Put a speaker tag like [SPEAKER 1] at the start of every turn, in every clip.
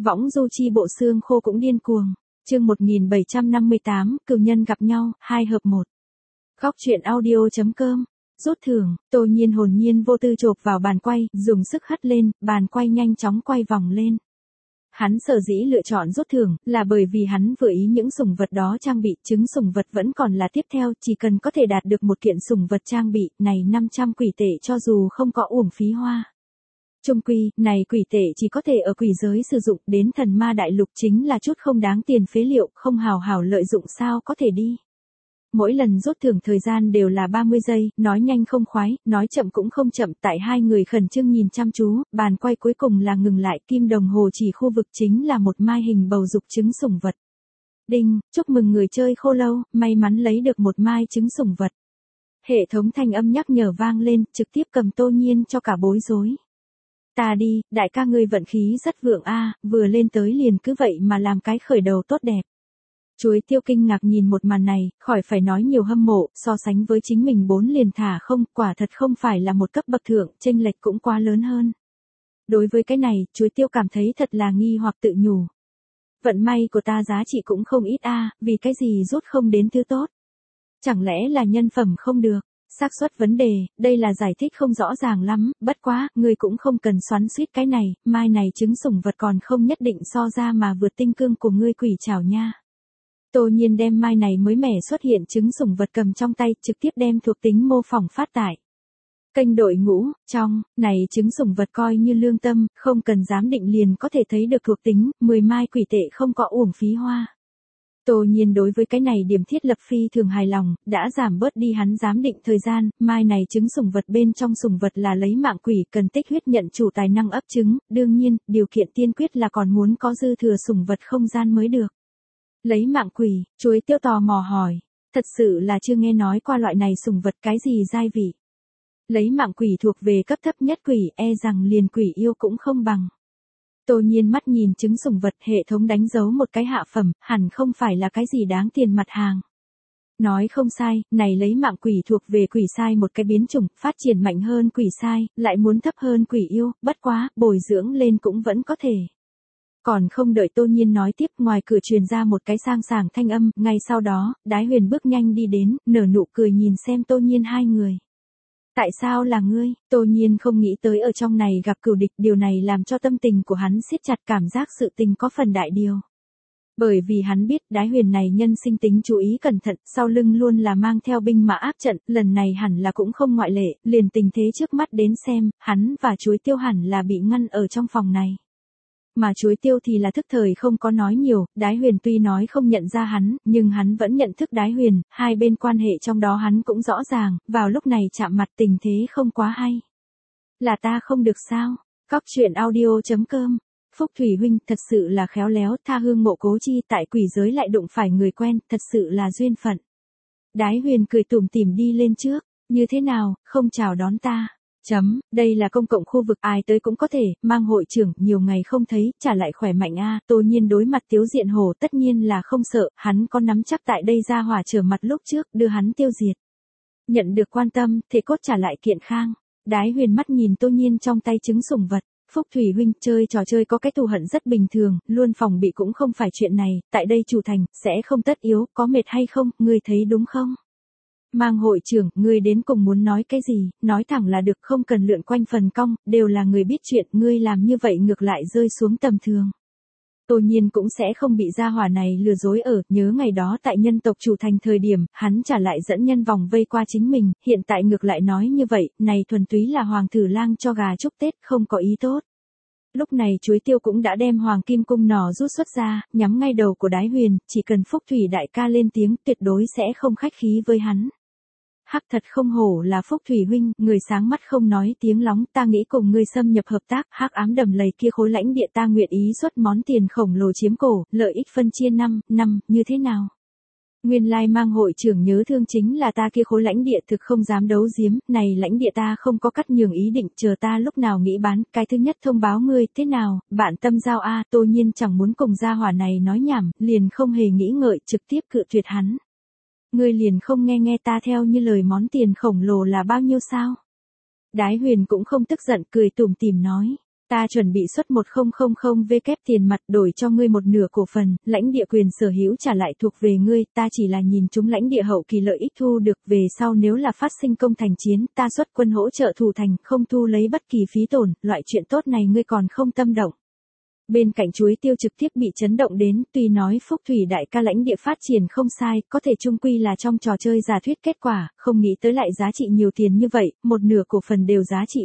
[SPEAKER 1] Võng du chi bộ xương khô cũng điên cuồng. Chương 1758, cừu nhân gặp nhau, 2 hợp 1. Góc truyện audio.com. Rút thưởng, Tô Nhiên hồn nhiên vô tư chộp vào bàn quay, dùng sức hất lên, bàn quay nhanh chóng quay vòng lên. Hắn sở dĩ lựa chọn rút thưởng, là bởi vì hắn vừa ý những sủng vật đó trang bị, trứng sủng vật vẫn còn là tiếp theo, chỉ cần có thể đạt được một kiện sủng vật trang bị, này 500 quỷ tệ cho dù không có uổng phí hoa. Chung quy, này quỷ tệ chỉ có thể ở quỷ giới sử dụng, đến thần ma đại lục chính là chút không đáng tiền phế liệu, không hào hảo lợi dụng sao có thể đi. Mỗi lần rút thưởng thời gian đều là 30 giây, nói nhanh không khoái, nói chậm cũng không chậm, tại hai người khẩn trương nhìn chăm chú, bàn quay cuối cùng là ngừng lại, kim đồng hồ chỉ khu vực chính là một mai hình bầu dục trứng sủng vật. Đinh, chúc mừng người chơi khô lâu, may mắn lấy được một mai trứng sủng vật. Hệ thống thanh âm nhắc nhở vang lên, trực tiếp cầm Tô Nhiên cho cả bối rối. Ta đi, đại ca ngươi vận khí rất vượng a, vừa lên tới liền cứ vậy mà làm cái khởi đầu tốt đẹp. Chuối tiêu kinh ngạc nhìn một màn này, khỏi phải nói nhiều hâm mộ, so sánh với chính mình 4 liền thả không, quả thật không phải là một cấp bậc thượng, chênh lệch cũng quá lớn hơn. Đối với cái này, chuối tiêu cảm thấy thật là nghi hoặc tự nhủ. Vận may của ta giá trị cũng không ít a, vì cái gì rút không đến thứ tốt. Chẳng lẽ là nhân phẩm không được? Xác suất vấn đề, đây là giải thích không rõ ràng lắm, bất quá, ngươi cũng không cần xoắn xuýt cái này, mai này trứng sủng vật còn không nhất định so ra mà vượt tinh cương của ngươi quỷ trảo nha. Tô Nhiên đem mai này mới mẻ xuất hiện trứng sủng vật cầm trong tay, trực tiếp đem thuộc tính mô phỏng phát tải. Kênh đội ngũ, trong, này trứng sủng vật coi như lương tâm, không cần giám định liền có thể thấy được thuộc tính, 10 mai quỷ tệ không có uổng phí hoa. Tô Nhiên đối với cái này điểm thiết lập phi thường hài lòng, đã giảm bớt đi hắn giám định thời gian, mai này trứng sủng vật bên trong sủng vật là lấy mạng quỷ cần tích huyết nhận chủ tài năng ấp trứng, đương nhiên, điều kiện tiên quyết là còn muốn có dư thừa sủng vật không gian mới được. Lấy mạng quỷ, chuối tiêu tò mò hỏi, thật sự là chưa nghe nói qua loại này sủng vật cái gì giai vị. Lấy mạng quỷ thuộc về cấp thấp nhất quỷ, e rằng liền quỷ yêu cũng không bằng. Tô Nhiên mắt nhìn trứng sủng vật, hệ thống đánh dấu một cái hạ phẩm, hẳn không phải là cái gì đáng tiền mặt hàng. Nói không sai, này lấy mạng quỷ thuộc về quỷ sai một cái biến chủng, phát triển mạnh hơn quỷ sai, lại muốn thấp hơn quỷ yêu, bất quá, bồi dưỡng lên cũng vẫn có thể. Còn không đợi Tô Nhiên nói tiếp, ngoài cửa truyền ra một cái sang sảng thanh âm, ngay sau đó, Đái Huyền bước nhanh đi đến, nở nụ cười nhìn xem Tô Nhiên hai người. Tại sao là ngươi? Tô Nhiên không nghĩ tới ở trong này gặp cừu địch, điều này làm cho tâm tình của hắn siết chặt, cảm giác sự tình có phần đại điều. Bởi vì hắn biết Đái Huyền này nhân sinh tính chú ý cẩn thận, sau lưng luôn là mang theo binh mã áp trận, lần này hẳn là cũng không ngoại lệ, liền tình thế trước mắt đến xem, hắn và chuối tiêu hẳn là bị ngăn ở trong phòng này. Mà chuối tiêu thì là thức thời không có nói nhiều, Đái Huyền tuy nói không nhận ra hắn, nhưng hắn vẫn nhận thức Đái Huyền, hai bên quan hệ trong đó hắn cũng rõ ràng, vào lúc này chạm mặt tình thế không quá hay. Là ta không được sao? Góc truyện audio.com. Phúc Thủy huynh thật sự là khéo léo, tha hương mộ cố chi, tại quỷ giới lại đụng phải người quen, thật sự là duyên phận. Đái Huyền cười tủm tỉm đi lên trước, như thế nào, không chào đón ta? Đây là công cộng khu vực, ai tới cũng có thể, mang hội trưởng, nhiều ngày không thấy, trả lại khỏe mạnh a. Tô Nhiên đối mặt Tiếu Diện Hổ tất nhiên là không sợ, hắn có nắm chắc tại đây ra hỏa trở mặt lúc trước, đưa hắn tiêu diệt. Nhận được quan tâm, thể cốt trả lại kiện khang. Đái Huyền mắt nhìn Tô Nhiên trong tay trứng sủng vật. Phúc Thủy huynh, chơi trò chơi có cái thù hận rất bình thường, luôn phòng bị cũng không phải chuyện này, tại đây chủ thành, sẽ không tất yếu, có mệt hay không, ngươi thấy đúng không? Mang hội trưởng, ngươi đến cùng muốn nói cái gì, nói thẳng là được, không cần lượn quanh phần cong, đều là người biết chuyện, ngươi làm như vậy ngược lại rơi xuống tầm thường. Tô Nhiên cũng sẽ không bị gia hỏa này lừa dối ở, nhớ ngày đó tại nhân tộc chủ thành thời điểm, hắn trả lại dẫn nhân vòng vây qua chính mình, hiện tại ngược lại nói như vậy, này thuần túy là hoàng thử lang cho gà chúc Tết, không có ý tốt. Lúc này chuối tiêu cũng đã đem hoàng kim cung nỏ rút xuất ra, nhắm ngay đầu của Đái Huyền, chỉ cần Phúc Thủy đại ca lên tiếng, tuyệt đối sẽ không khách khí với hắn. Hắc thật không hổ là Phúc Thủy huynh, người sáng mắt không nói tiếng lóng, ta nghĩ cùng ngươi xâm nhập hợp tác, hắc ám đầm lầy kia khối lãnh địa ta nguyện ý xuất món tiền khổng lồ chiếm cổ, lợi ích phân chia 5, như thế nào? Nguyên lai mang hội trưởng nhớ thương chính là ta kia khối lãnh địa thực không dám đấu giếm, này lãnh địa ta không có cắt nhường ý định, chờ ta lúc nào nghĩ bán, cái thứ nhất thông báo ngươi, thế nào, bạn tâm giao a. Tô Nhiên chẳng muốn cùng gia hỏa này nói nhảm, liền không hề nghĩ ngợi, trực tiếp cự tuyệt hắn. Ngươi liền không nghe ta theo như lời món tiền khổng lồ là bao nhiêu sao? Đái Huyền cũng không tức giận, cười tủm tỉm nói. Ta chuẩn bị xuất 1000 tiền mặt đổi cho ngươi một nửa cổ phần, lãnh địa quyền sở hữu trả lại thuộc về ngươi, ta chỉ là nhìn chúng lãnh địa hậu kỳ lợi ích thu được về sau nếu là phát sinh công thành chiến, ta xuất quân hỗ trợ thủ thành, không thu lấy bất kỳ phí tổn, loại chuyện tốt này ngươi còn không tâm động. Bên cạnh Chuối Tiêu trực tiếp bị chấn động đến, tuy nói Phúc Thủy đại ca lãnh địa phát triển không sai, có thể chung quy là trong trò chơi giả thuyết kết quả, không nghĩ tới lại giá trị nhiều tiền như vậy, một nửa cổ phần đều giá trị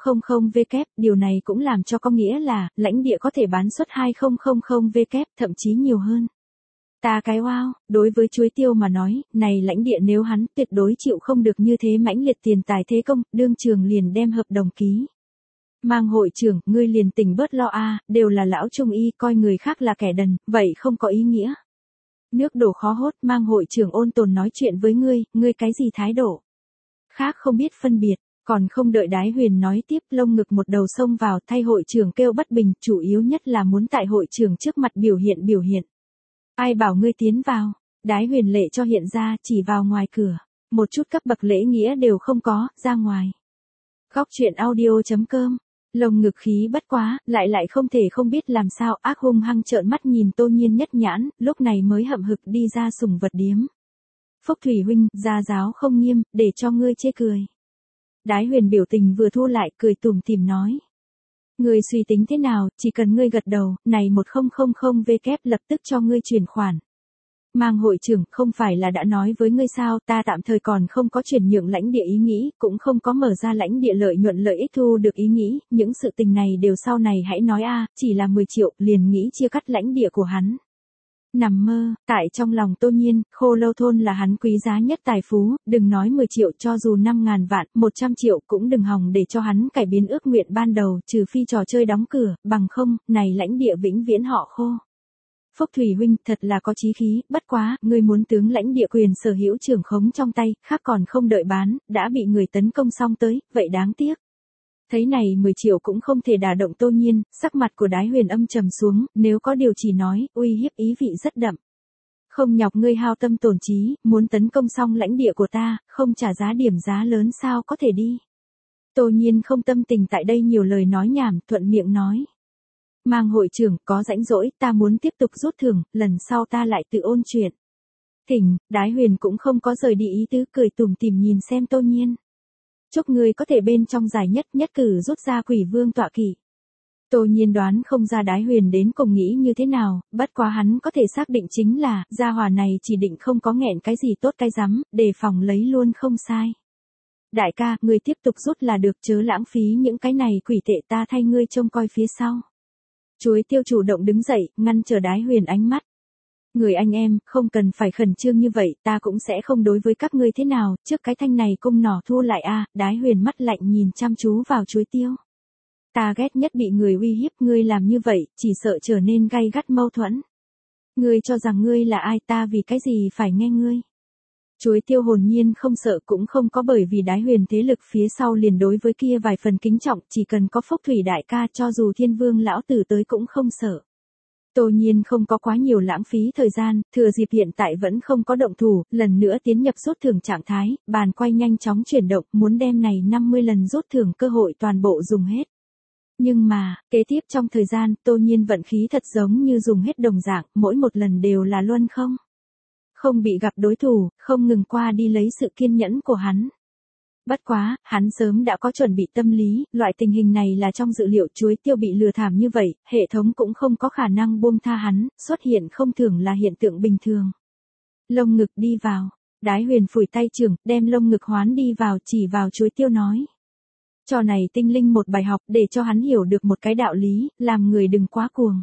[SPEAKER 1] 1000 điều này cũng làm cho có nghĩa là, lãnh địa có thể bán suất 2000 thậm chí nhiều hơn. Ta cái wow, đối với Chuối Tiêu mà nói, này lãnh địa nếu hắn tuyệt đối chịu không được như thế mãnh liệt tiền tài thế công, đương trường liền đem hợp đồng ký. Mang hội trưởng, ngươi liền tỉnh bớt lo a, đều là lão trung y, coi người khác là kẻ đần, vậy không có ý nghĩa. Nước đổ khó hốt, mang hội trưởng ôn tồn nói chuyện với ngươi cái gì thái độ? Khác không biết phân biệt, còn không đợi Đái Huyền nói tiếp, lông ngực một đầu xông vào, thay hội trưởng kêu bất bình, chủ yếu nhất là muốn tại hội trưởng trước mặt biểu hiện. Ai bảo ngươi tiến vào? Đái Huyền lệ cho hiện ra, chỉ vào ngoài cửa, một chút cấp bậc lễ nghĩa đều không có, ra ngoài. Góc truyện audio.com. Lồng ngực khí bất quá, lại không thể không biết làm sao, ác hung hăng trợn mắt nhìn Tô Nhiên nhất nhãn, lúc này mới hậm hực đi ra sủng vật điếm. Phúc Thủy huynh, gia giáo không nghiêm, để cho ngươi chê cười. Đái Huyền biểu tình vừa thu lại, cười tủm tỉm nói. Ngươi suy tính thế nào, chỉ cần ngươi gật đầu, này 1000 lập tức cho ngươi chuyển khoản. Mang hội trưởng, không phải là đã nói với ngươi sao, ta tạm thời còn không có chuyển nhượng lãnh địa ý nghĩ, cũng không có mở ra lãnh địa lợi nhuận lợi ích thu được ý nghĩ, những sự tình này đều sau này hãy nói a, chỉ là 10 triệu, liền nghĩ chia cắt lãnh địa của hắn. Nằm mơ, tại trong lòng Tô Nhiên, Khô Lâu thôn là hắn quý giá nhất tài phú, đừng nói 10 triệu cho dù 5.000 vạn, 100 triệu cũng đừng hòng để cho hắn cải biến ước nguyện ban đầu, trừ phi trò chơi đóng cửa, bằng không, này lãnh địa vĩnh viễn họ khô. Phúc Thủy huynh, thật là có chí khí, bất quá, ngươi muốn tướng lãnh địa quyền sở hữu trưởng khống trong tay, khác còn không đợi bán, đã bị người tấn công xong tới, vậy đáng tiếc. Thấy này 10 triệu cũng không thể đả động Tô Nhiên, sắc mặt của Đái Huyền âm trầm xuống, nếu có điều chỉ nói, uy hiếp ý vị rất đậm. Không nhọc ngươi hao tâm tổn trí, muốn tấn công xong lãnh địa của ta, không trả giá điểm giá lớn sao có thể đi. Tô Nhiên không tâm tình tại đây nhiều lời nói nhảm, thuận miệng nói. Mang hội trưởng, có rãnh rỗi, ta muốn tiếp tục rút thưởng, lần sau ta lại tự ôn chuyện. Thỉnh, Đái Huyền cũng không có rời đi ý tứ, cười tủm tỉm nhìn xem Tô Nhiên. Chúc ngươi có thể bên trong giải nhất cử rút ra Quỷ Vương tọa kỵ. Tô Nhiên đoán không ra Đái Huyền đến cùng nghĩ như thế nào, bất quá hắn có thể xác định chính là, gia hỏa này chỉ định không có nghẹn cái gì tốt cái rắm, đề phòng lấy luôn không sai. Đại ca, ngươi tiếp tục rút là được, chớ lãng phí những cái này quỷ tệ, ta thay ngươi trông coi phía sau. Chuối Tiêu chủ động đứng dậy, ngăn trở Đái Huyền ánh mắt. Người anh em, không cần phải khẩn trương như vậy, ta cũng sẽ không đối với các ngươi thế nào, trước cái thanh này cung nỏ thu lại a. Đái Huyền mắt lạnh nhìn chăm chú vào Chuối Tiêu. Ta ghét nhất bị người uy hiếp, ngươi làm như vậy, chỉ sợ trở nên gay gắt mâu thuẫn. Ngươi cho rằng ngươi là ai, ta vì cái gì phải nghe ngươi. Chuối Tiêu hồn nhiên không sợ, cũng không có bởi vì Đái Huyền thế lực phía sau liền đối với kia vài phần kính trọng, chỉ cần có Phúc Thủy đại ca cho dù Thiên Vương lão tử tới cũng không sợ. Tô Nhiên không có quá nhiều lãng phí thời gian, thừa dịp hiện tại vẫn không có động thủ, lần nữa tiến nhập rút thưởng trạng thái, bàn quay nhanh chóng chuyển động, muốn đem này 50 lần rút thưởng cơ hội toàn bộ dùng hết. Nhưng mà, kế tiếp trong thời gian, Tô Nhiên vận khí thật giống như dùng hết đồng dạng, mỗi một lần đều là luân không. Không bị gặp đối thủ, không ngừng qua đi lấy sự kiên nhẫn của hắn. Bất quá, hắn sớm đã có chuẩn bị tâm lý, loại tình hình này là trong dự liệu. Chuối Tiêu bị lừa thảm như vậy, hệ thống cũng không có khả năng buông tha hắn, xuất hiện không thường là hiện tượng bình thường. Lông ngực đi vào, Đái Huyền phủi tay trưởng, đem lông ngực hoán đi vào, chỉ vào Chuối Tiêu nói. Cho này tinh linh một bài học để cho hắn hiểu được một cái đạo lý, làm người đừng quá cuồng.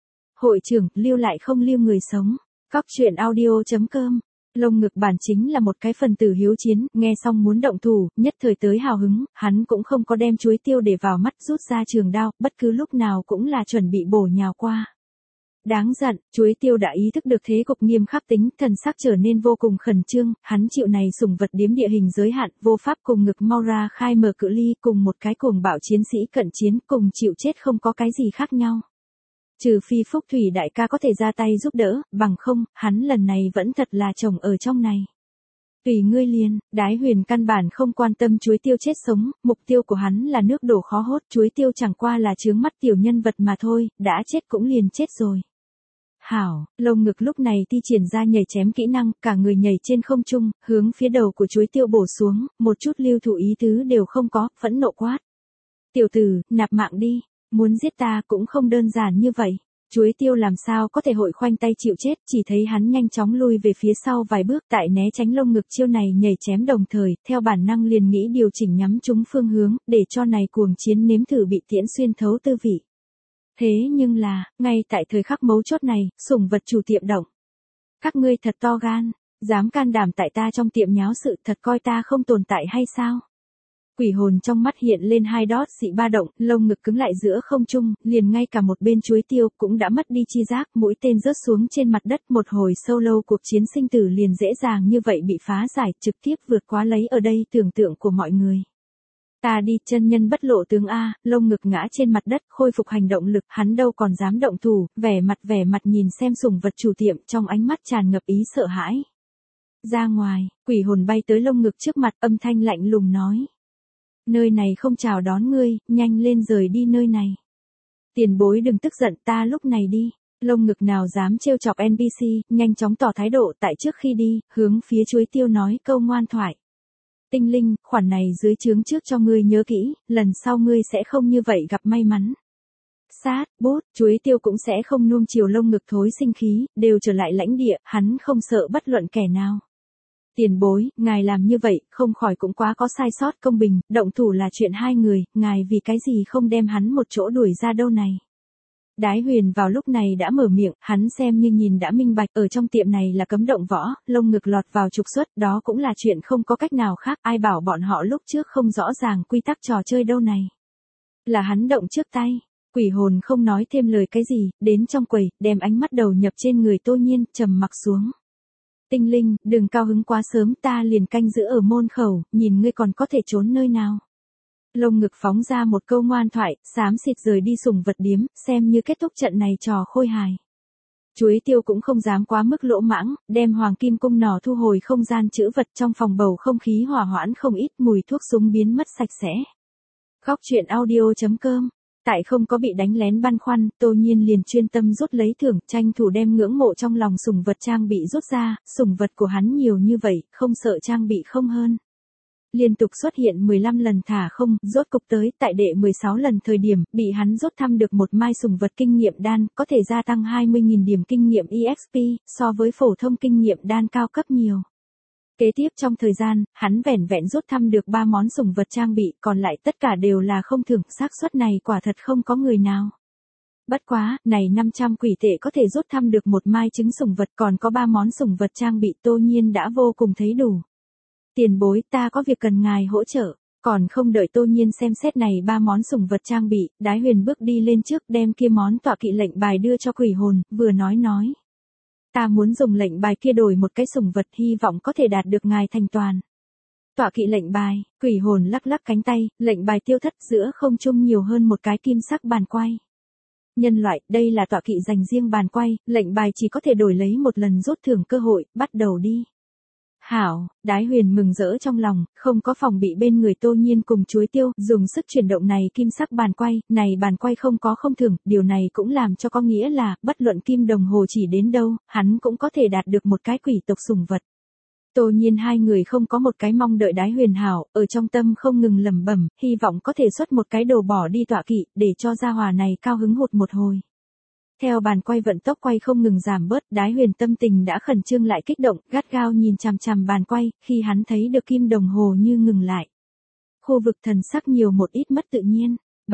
[SPEAKER 1] Hội trưởng, lưu lại không lưu người sống. Góc truyện audio.com. Lông ngực bản chính là một cái phần tử hiếu chiến, nghe xong muốn động thủ, nhất thời tới hào hứng, hắn cũng không có đem Chuối Tiêu để vào mắt, rút ra trường đao, bất cứ lúc nào cũng là chuẩn bị bổ nhào qua. Đáng giận, Chuối Tiêu đã ý thức được thế cục nghiêm khắc tính, thần sắc trở nên vô cùng khẩn trương, hắn chịu này sủng vật điếm địa hình giới hạn, vô pháp cùng ngực mau ra khai mở cự ly, cùng một cái cuồng bạo chiến sĩ cận chiến, cùng chịu chết không có cái gì khác nhau. Trừ phi Phúc Thủy đại ca có thể ra tay giúp đỡ, bằng không, hắn lần này vẫn thật là chồng ở trong này. Tùy ngươi liền, Đái Huyền căn bản không quan tâm chuối tiêu chết sống, mục tiêu của hắn là nước đổ khó hốt, chuối tiêu chẳng qua là chướng mắt tiểu nhân vật mà thôi, đã chết cũng liền chết rồi. Hảo, lồng ngực lúc này thi triển ra nhảy chém kỹ năng, cả người nhảy trên không trung, hướng phía đầu của chuối tiêu bổ xuống, một chút lưu thủ ý tứ đều không có, phẫn nộ quát. Tiểu tử, nạp mạng đi, muốn giết ta cũng không đơn giản như vậy. Chuối tiêu làm sao có thể hội khoanh tay chịu chết, chỉ thấy hắn nhanh chóng lui về phía sau vài bước tại né tránh lông ngực chiêu này nhảy chém đồng thời, theo bản năng liền nghĩ điều chỉnh nhắm trúng phương hướng, để cho này cuồng chiến nếm thử bị tiễn xuyên thấu tư vị. Thế nhưng là, ngay tại thời khắc mấu chốt này, sủng vật chủ tiệm động. Các ngươi thật to gan, dám can đảm tại ta trong tiệm nháo sự, thật coi ta không tồn tại hay sao? Quỷ hồn trong mắt hiện lên hai đót dị ba động, lông ngực cứng lại giữa không trung, liền ngay cả một bên chuối tiêu cũng đã mất đi chi giác, mũi tên rớt xuống trên mặt đất, một hồi sâu lâu cuộc chiến sinh tử liền dễ dàng như vậy bị phá giải, trực tiếp vượt quá lấy ở đây tưởng tượng của mọi người. Ta đi, chân nhân bất lộ tướng A, lông ngực ngã trên mặt đất, khôi phục hành động lực, hắn đâu còn dám động thủ, vẻ mặt nhìn xem sủng vật chủ tiệm, trong ánh mắt tràn ngập ý sợ hãi. Ra ngoài, quỷ hồn bay tới lông ngực trước mặt, âm thanh lạnh lùng nói. Nơi này không chào đón ngươi, nhanh lên rời đi nơi này. Tiền bối đừng tức giận, ta lúc này đi. Lông ngực nào dám trêu chọc NPC, nhanh chóng tỏ thái độ tại trước khi đi, hướng phía chuối tiêu nói câu ngoan thoại. Tinh linh, khoản này dưới trướng trước cho ngươi nhớ kỹ, lần sau ngươi sẽ không như vậy gặp may mắn. Sát, bút, chuối tiêu cũng sẽ không nuông chiều lông ngực thối sinh khí, đều trở lại lãnh địa, hắn không sợ bất luận kẻ nào. Tiền bối, ngài làm như vậy, không khỏi cũng quá có sai sót công bình, động thủ là chuyện hai người, ngài vì cái gì không đem hắn một chỗ đuổi ra đâu này. Đái Huyền vào lúc này đã mở miệng, hắn xem như nhìn đã minh bạch, ở trong tiệm này là cấm động võ, lông ngực lọt vào trục xuất, đó cũng là chuyện không có cách nào khác, ai bảo bọn họ lúc trước không rõ ràng quy tắc trò chơi đâu này. Là hắn động trước tay. Quỷ hồn không nói thêm lời cái gì, đến trong quầy, đem ánh mắt đầu nhập trên người Tô Nhiên, trầm mặc xuống. Tinh linh, đừng cao hứng quá sớm, ta liền canh giữ ở môn khẩu, nhìn ngươi còn có thể trốn nơi nào. Lông ngực phóng ra một câu ngoan thoại, xám xịt rời đi sủng vật điếm, xem như kết thúc trận này trò khôi hài. Chuối tiêu cũng không dám quá mức lỗ mãng, đem hoàng kim cung nỏ thu hồi không gian trữ vật, trong phòng bầu không khí hỏa hoãn không ít, mùi thuốc súng biến mất sạch sẽ. Góc truyện audio.com. Tại không có bị đánh lén băn khoăn, Tô Nhiên liền chuyên tâm rút lấy thưởng, tranh thủ đem ngưỡng mộ trong lòng sủng vật trang bị rút ra, sủng vật của hắn nhiều như vậy, không sợ trang bị không hơn. Liên tục xuất hiện 15 lần thả không, rốt cục tới, tại đệ 16 lần thời điểm, bị hắn rút thăm được một mai sủng vật kinh nghiệm đan, có thể gia tăng 20.000 điểm kinh nghiệm EXP, so với phổ thông kinh nghiệm đan cao cấp nhiều. Kế tiếp trong thời gian, hắn vẻn vẹn rút thăm được 3 món sủng vật trang bị, còn lại tất cả đều là không thưởng, xác suất này quả thật không có người nào. Bất quá, này 500 quỷ tệ có thể rút thăm được một mai trứng sủng vật, còn có 3 món sủng vật trang bị, Tô Nhiên đã vô cùng thấy đủ. Tiền bối, ta có việc cần ngài hỗ trợ. Còn không đợi Tô Nhiên xem xét này 3 món sủng vật trang bị, Đái Huyền bước đi lên trước đem kia món tọa kỵ lệnh bài đưa cho quỷ hồn, vừa nói. Ta muốn dùng lệnh bài kia đổi một cái sủng vật, hy vọng có thể đạt được ngài thành toàn. Tọa kỵ lệnh bài, quỷ hồn lắc lắc cánh tay, lệnh bài tiêu thất, giữa không trung nhiều hơn một cái kim sắc bàn quay. Nhân loại, đây là tọa kỵ dành riêng bàn quay, lệnh bài chỉ có thể đổi lấy một lần rút thưởng cơ hội, bắt đầu đi. Hảo, Đái Huyền mừng rỡ trong lòng, không có phòng bị bên người Tô Nhiên cùng chuối tiêu, dùng sức chuyển động này kim sắc bàn quay, này bàn quay không có không thưởng, điều này cũng làm cho có nghĩa là, bất luận kim đồng hồ chỉ đến đâu, hắn cũng có thể đạt được một cái quỷ tộc sủng vật. Tô Nhiên hai người không có một cái mong đợi Đái Huyền hảo, ở trong tâm không ngừng lẩm bẩm, hy vọng có thể xuất một cái đồ bỏ đi tọa kỵ, để cho gia hỏa này cao hứng hụt một hồi. Theo bàn quay vận tốc quay không ngừng giảm bớt, Đái Huyền tâm tình đã khẩn trương lại kích động, gắt gao nhìn chằm chằm bàn quay, khi hắn thấy được kim đồng hồ như ngừng lại. Khu vực thần sắc nhiều một ít mất tự nhiên.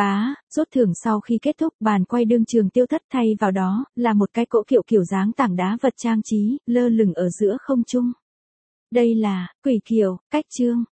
[SPEAKER 1] Rút thưởng sau khi kết thúc, bàn quay đương trường tiêu thất, thay vào đó, là một cái cỗ kiểu dáng tảng đá vật trang trí, lơ lửng ở giữa không trung. Đây là, quỷ kiều, cách chương.